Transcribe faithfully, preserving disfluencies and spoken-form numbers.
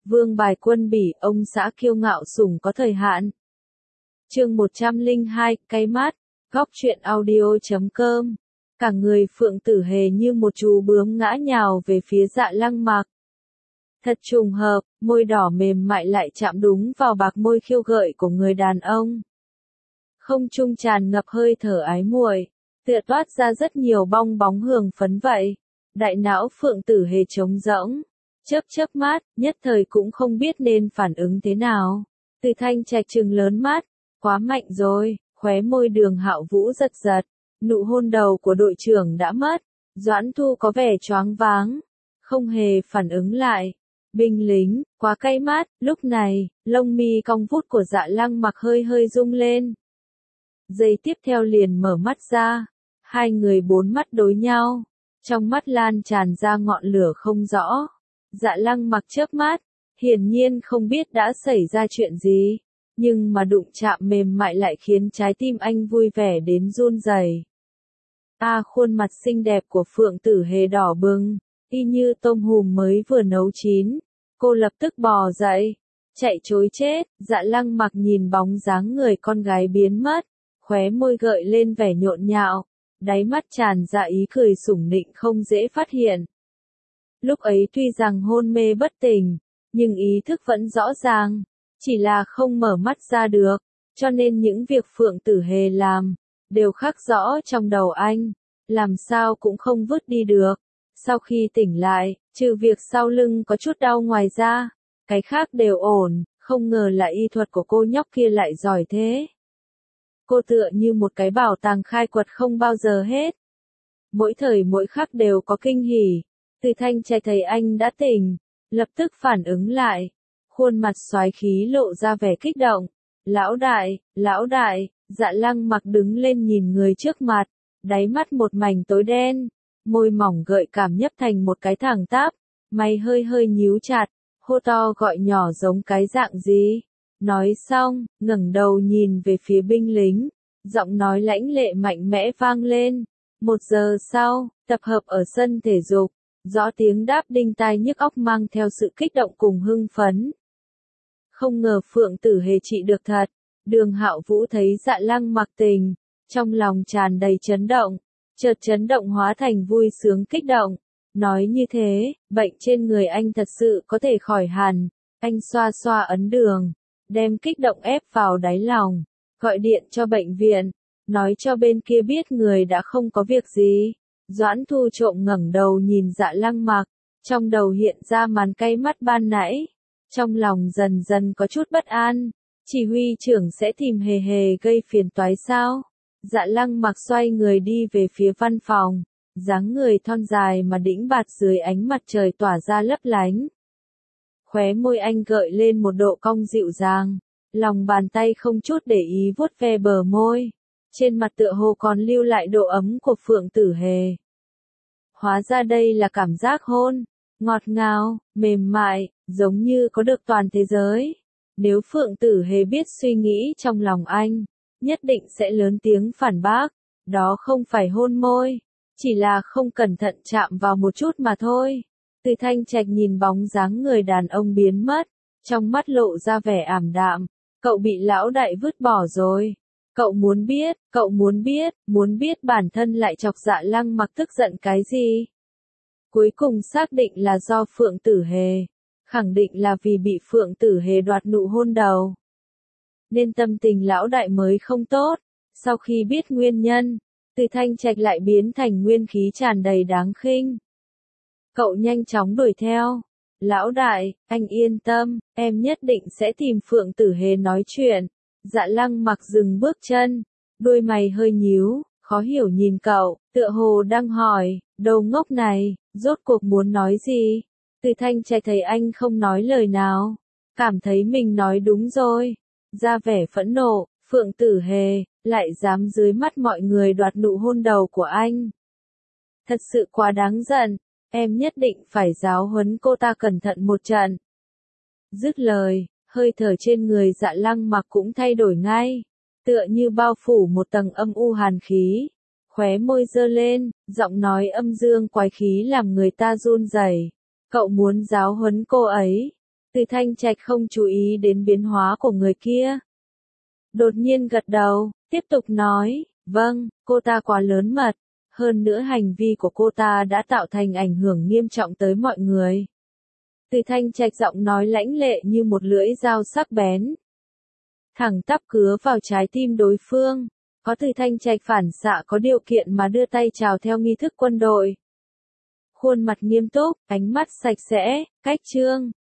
Vương bài quân bỉ, ông xã kiêu ngạo sủng có thời hạn. Chương một trăm lẻ hai, cay mắt, góc truyện audio chấm com. Cả người Phượng Tử Hề như một chú bướm ngã nhào về phía Dạ Lăng Mặc. Thật trùng hợp, môi đỏ mềm mại lại chạm đúng vào bạc môi khiêu gợi của người đàn ông. Không trung tràn ngập hơi thở ái muội, tựa toát ra rất nhiều bong bóng hường phấn vậy. Đại não Phượng Tử Hề trống rỗng, chớp chớp mắt, nhất thời cũng không biết nên phản ứng thế nào. Từ Thanh Trạch trừng lớn mắt, quá mạnh rồi, khóe môi Đường Hạo Vũ giật giật, nụ hôn đầu của đội trưởng đã mất. Doãn Thu có vẻ choáng váng, không hề phản ứng lại. Binh lính, quá cay mắt, lúc này, lông mi cong vút của Dạ Lăng Mặc hơi hơi rung lên. Giây tiếp theo liền mở mắt ra, hai người bốn mắt đối nhau, trong mắt lan tràn ra ngọn lửa không rõ. Dạ Lăng Mặc chớp mắt, hiển nhiên không biết đã xảy ra chuyện gì, nhưng mà đụng chạm mềm mại lại khiến trái tim anh vui vẻ đến run rẩy. A à, khuôn mặt xinh đẹp của Phượng Tử Hề đỏ bừng, y như tôm hùm mới vừa nấu chín. Cô lập tức bò dậy, chạy trối chết. Dạ Lăng Mặc nhìn bóng dáng người con gái biến mất, khóe môi gợi lên vẻ nhộn nhạo, đáy mắt tràn ra ý cười sủng nịnh không dễ phát hiện. Lúc ấy tuy rằng hôn mê bất tỉnh, nhưng ý thức vẫn rõ ràng, chỉ là không mở mắt ra được, cho nên những việc Phượng Tử Hề làm, đều khắc rõ trong đầu anh, làm sao cũng không vứt đi được. Sau khi tỉnh lại, trừ việc sau lưng có chút đau ngoài ra, cái khác đều ổn, không ngờ là y thuật của cô nhóc kia lại giỏi thế. Cô tựa như một cái bảo tàng khai quật không bao giờ hết. Mỗi thời mỗi khắc đều có kinh hỉ. Từ Thanh Trạch thấy anh đã tỉnh, lập tức phản ứng lại, khuôn mặt soái khí lộ ra vẻ kích động. Lão đại, lão đại, Dạ Lăng Mặc đứng lên nhìn người trước mặt, đáy mắt một mảnh tối đen, môi mỏng gợi cảm nhấp thành một cái thẳng tắp, mày hơi hơi nhíu chặt, hô to gọi nhỏ giống cái dạng gì. Nói xong, ngẩng đầu nhìn về phía binh lính, giọng nói lãnh lệ mạnh mẽ vang lên. Một giờ sau, tập hợp ở sân thể dục, rõ tiếng đáp đinh tai nhức óc mang theo sự kích động cùng hưng phấn. Không ngờ Phượng Tử Hề trị được thật. Đường Hạo Vũ thấy Dạ Lăng Mặc tỉnh, trong lòng tràn đầy chấn động, chợt chấn động hóa thành vui sướng kích động. Nói như thế, bệnh trên người anh thật sự có thể khỏi hẳn. Anh xoa xoa ấn đường, đem kích động ép vào đáy lòng, gọi điện cho bệnh viện, nói cho bên kia biết người đã không có việc gì. Doãn Thu trộm ngẩng đầu nhìn Dạ Lăng Mặc, trong đầu hiện ra màn cay mắt ban nãy, trong lòng dần dần có chút bất an. Chỉ huy trưởng sẽ tìm Hề Hề gây phiền toái sao? Dạ Lăng Mặc xoay người đi về phía văn phòng, dáng người thon dài mà đĩnh bạt dưới ánh mặt trời tỏa ra lấp lánh. Khóe môi anh gợi lên một độ cong dịu dàng, lòng bàn tay không chút để ý vuốt ve bờ môi, trên mặt tựa hồ còn lưu lại độ ấm của Phượng Tử Hề. Hóa ra đây là cảm giác hôn, ngọt ngào, mềm mại, giống như có được toàn thế giới. Nếu Phượng Tử Hề biết suy nghĩ trong lòng anh, nhất định sẽ lớn tiếng phản bác, đó không phải hôn môi, chỉ là không cẩn thận chạm vào một chút mà thôi. Từ Thanh Trạch nhìn bóng dáng người đàn ông biến mất, trong mắt lộ ra vẻ ảm đạm, cậu bị lão đại vứt bỏ rồi. Cậu muốn biết, cậu muốn biết, muốn biết bản thân lại chọc Dạ Lăng Mặc tức giận cái gì? Cuối cùng xác định là do Phượng Tử Hề. Khẳng định là vì bị Phượng Tử Hề đoạt nụ hôn đầu. Nên tâm tình lão đại mới không tốt. Sau khi biết nguyên nhân, Từ Thanh Trạch lại biến thành nguyên khí tràn đầy đáng khinh. Cậu nhanh chóng đuổi theo. Lão đại, anh yên tâm, em nhất định sẽ tìm Phượng Tử Hề nói chuyện. Dạ Lăng Mặc dừng bước chân, đôi mày hơi nhíu, khó hiểu nhìn cậu, tựa hồ đang hỏi, đầu ngốc này, rốt cuộc muốn nói gì? Từ Thanh Trạch thấy anh không nói lời nào, cảm thấy mình nói đúng rồi, ra vẻ phẫn nộ. Phượng Tử Hề lại dám dưới mắt mọi người đoạt nụ hôn đầu của anh. Thật sự quá đáng giận, em nhất định phải giáo huấn cô ta cẩn thận một trận. Dứt lời, hơi thở trên người Dạ Lăng Mặc cũng thay đổi ngay, tựa như bao phủ một tầng âm u hàn khí. Khóe môi giơ lên, giọng nói âm dương quái khí làm người ta run rẩy. Cậu muốn giáo huấn cô ấy? Từ Thanh Trạch không chú ý đến biến hóa của người kia. Đột nhiên gật đầu, tiếp tục nói, vâng, cô ta quá lớn mật. Hơn nữa hành vi của cô ta đã tạo thành ảnh hưởng nghiêm trọng tới mọi người. Từ Thanh Trạch giọng nói lãnh lệ như một lưỡi dao sắc bén. Thẳng tắp cứa vào trái tim đối phương. Có Từ Thanh Trạch phản xạ có điều kiện mà đưa tay chào theo nghi thức quân đội. Khuôn mặt nghiêm túc, ánh mắt sạch sẽ, cách trương,